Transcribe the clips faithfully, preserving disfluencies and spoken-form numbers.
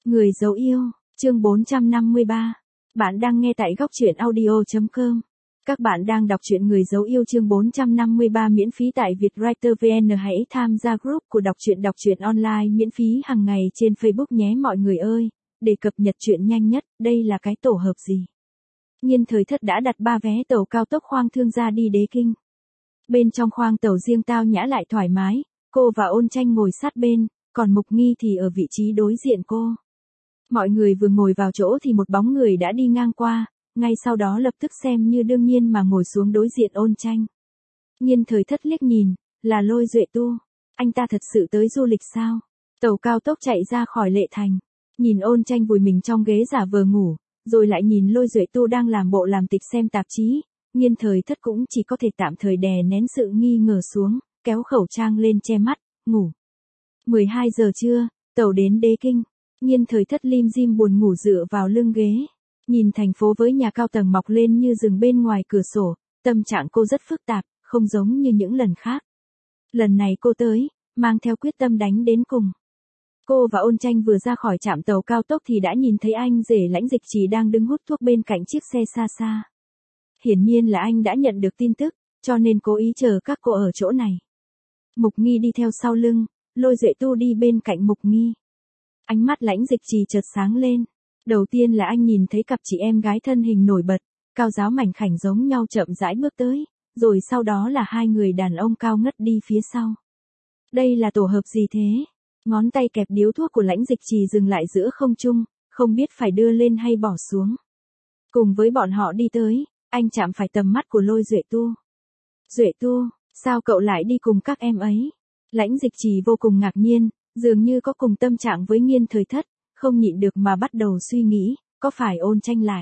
Người dấu yêu, chương bốn trăm năm mươi ba. Bạn đang nghe tại góc truyện audio chấm com. Các bạn đang đọc truyện Người dấu yêu chương bốn trăm năm mươi ba miễn phí tại Vietwriter vê en. Hãy tham gia group của đọc truyện đọc truyện online miễn phí hàng ngày trên Facebook nhé mọi người ơi. Để cập nhật truyện nhanh nhất, đây là cái tổ hợp gì? Nhiên Thời Thất đã đặt ba vé tàu cao tốc khoang thương gia đi Đế Kinh. Bên trong khoang tàu riêng tao nhã lại thoải mái, cô và Ôn Tranh ngồi sát bên, còn Mục Nghi thì ở vị trí đối diện cô. Mọi người vừa ngồi vào chỗ thì một bóng người đã đi ngang qua, ngay sau đó lập tức xem như đương nhiên mà ngồi xuống đối diện Ôn Tranh. Nhiên Thời Thất liếc nhìn, là Lôi Duệ Tu. Anh ta thật sự tới du lịch sao? Tàu cao tốc chạy ra khỏi Lệ Thành. Nhìn Ôn Tranh vùi mình trong ghế giả vờ ngủ, rồi lại nhìn Lôi Duệ Tu đang làm bộ làm tịch xem tạp chí. Nhiên Thời Thất cũng chỉ có thể tạm thời đè nén sự nghi ngờ xuống, kéo khẩu trang lên che mắt, ngủ. mười hai giờ trưa, tàu đến Đế Kinh. Nhiên Thời Thất lim dim buồn ngủ dựa vào lưng ghế. Nhìn thành phố với nhà cao tầng mọc lên như rừng bên ngoài cửa sổ, tâm trạng cô rất phức tạp, không giống như những lần khác. Lần này cô tới, mang theo quyết tâm đánh đến cùng. Cô và Ôn Tranh vừa ra khỏi trạm tàu cao tốc thì đã nhìn thấy anh rể Lãnh Dịch Trì đang đứng hút thuốc bên cạnh chiếc xe xa xa. Hiển nhiên là anh đã nhận được tin tức, cho nên cố ý chờ các cô ở chỗ này. Mục Nghi đi theo sau lưng, Lôi Duệ Tu đi bên cạnh Mục Nghi. Ánh mắt Lãnh Dịch Trì chợt sáng lên. Đầu tiên là anh nhìn thấy cặp chị em gái thân hình nổi bật, cao ráo mảnh khảnh giống nhau chậm rãi bước tới, rồi sau đó là hai người đàn ông cao ngất đi phía sau. Đây là tổ hợp gì thế? Ngón tay kẹp điếu thuốc của Lãnh Dịch Trì dừng lại giữa không trung, không biết phải đưa lên hay bỏ xuống. Cùng với bọn họ đi tới, anh chạm phải tầm mắt của Lôi Duệ Tu. Duệ Tu, sao cậu lại đi cùng các em ấy? Lãnh Dịch Trì vô cùng ngạc nhiên, dường như có cùng tâm trạng với Nhiên Thời Thất, không nhịn được mà bắt đầu suy nghĩ, có phải Ôn Tranh lại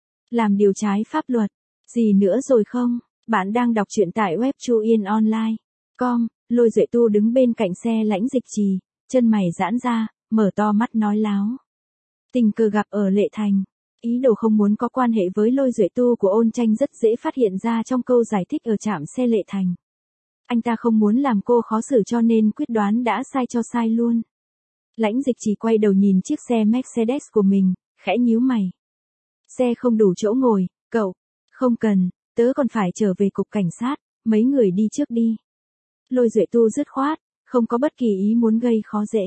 làm điều trái pháp luật, gì nữa rồi không? Bạn đang đọc truyện tại web chuyen online chấm com, Lôi Duệ Tu đứng bên cạnh xe Lãnh Dịch Trì, chân mày giãn ra, mở to mắt nói láo. Tình cờ gặp ở Lệ Thành, ý đồ không muốn có quan hệ với Lôi Duệ Tu của Ôn Tranh rất dễ phát hiện ra trong câu giải thích ở trạm xe Lệ Thành. Anh ta không muốn làm cô khó xử cho nên quyết đoán đã sai cho sai luôn. Lãnh Dịch Trì quay đầu nhìn chiếc xe Mercedes của mình, khẽ nhíu mày. Xe không đủ chỗ ngồi, cậu. Không cần, tớ còn phải trở về cục cảnh sát, mấy người đi trước đi. Lôi Duệ Tu dứt khoát, không có bất kỳ ý muốn gây khó dễ.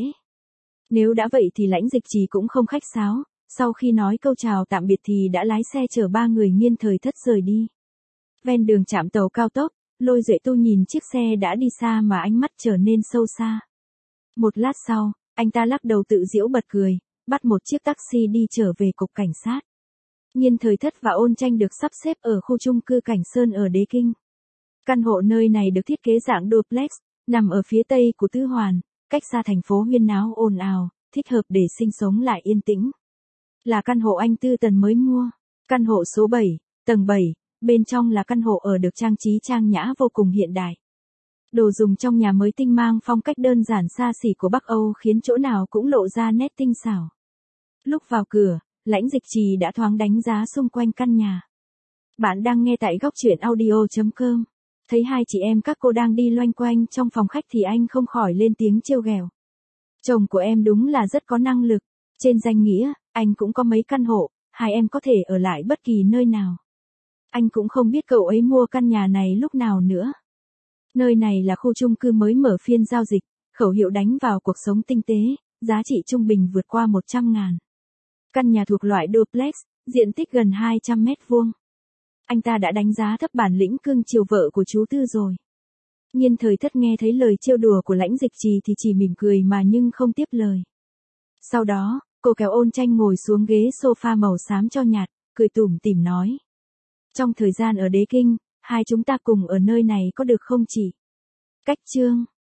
Nếu đã vậy thì Lãnh Dịch Trì cũng không khách sáo, sau khi nói câu chào tạm biệt thì đã lái xe chở ba người Nhiên Thời Thất rời đi. Ven đường trạm tàu cao tốc, Lôi Duệ Tu nhìn chiếc xe đã đi xa mà ánh mắt trở nên sâu xa. Một lát sau, anh ta lắc đầu tự giễu bật cười, bắt một chiếc taxi đi trở về cục cảnh sát. Nhiên Thời Thất và Ôn Tranh được sắp xếp ở khu chung cư Cảnh Sơn ở Đế Kinh. Căn hộ nơi này được thiết kế dạng duplex, nằm ở phía tây của Tư Hoàn, cách xa thành phố huyên náo ồn ào, thích hợp để sinh sống lại yên tĩnh. Là căn hộ anh Tư Tần mới mua. Căn hộ số bảy, tầng bảy, bên trong là căn hộ ở được trang trí trang nhã vô cùng hiện đại. Đồ dùng trong nhà mới tinh mang phong cách đơn giản xa xỉ của Bắc Âu khiến chỗ nào cũng lộ ra nét tinh xảo. Lúc vào cửa, Lãnh Dịch Trì đã thoáng đánh giá xung quanh căn nhà. Bạn đang nghe tại góc truyện audio chấm com. Thấy hai chị em các cô đang đi loanh quanh trong phòng khách thì anh không khỏi lên tiếng trêu ghẹo. Chồng của em đúng là rất có năng lực. Trên danh nghĩa, anh cũng có mấy căn hộ, hai em có thể ở lại bất kỳ nơi nào. Anh cũng không biết cậu ấy mua căn nhà này lúc nào nữa. Nơi này là khu chung cư mới mở phiên giao dịch, khẩu hiệu đánh vào cuộc sống tinh tế, giá trị trung bình vượt qua một trăm ngàn. Căn nhà thuộc loại duplex, diện tích gần hai trăm mét vuông. Anh ta đã đánh giá thấp bản lĩnh cưng chiều vợ của chú Tư rồi. Nhiên Thời Thất nghe thấy lời trêu đùa của Lãnh Dịch Trì thì chỉ mỉm cười mà nhưng không tiếp lời. Sau đó, cô kéo Ôn Tranh ngồi xuống ghế sofa màu xám cho nhạt, cười tủm tỉm nói. Trong thời gian ở Đế Kinh, hai chúng ta cùng ở nơi này có được không chị? Cách chương.